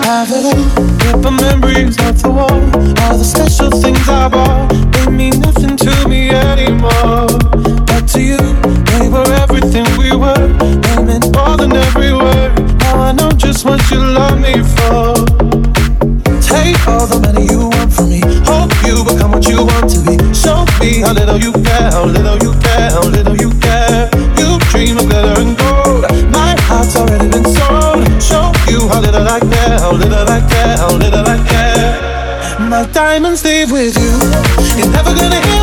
have it all. Rip the memories off the wall. All the special things I bought, they mean nothing to me anymore. But to you, they were everything we were. They meant more than every word. Now I know just what you love me for. Take all the money you want from me. Hope you become what you want to be. Show me how little you care, how little you care, how little you care. You dream of glitter and gold. My heart's already been sold. Show you how little I care, how little I care, how little I care. My diamonds leave with you. You're never gonna hear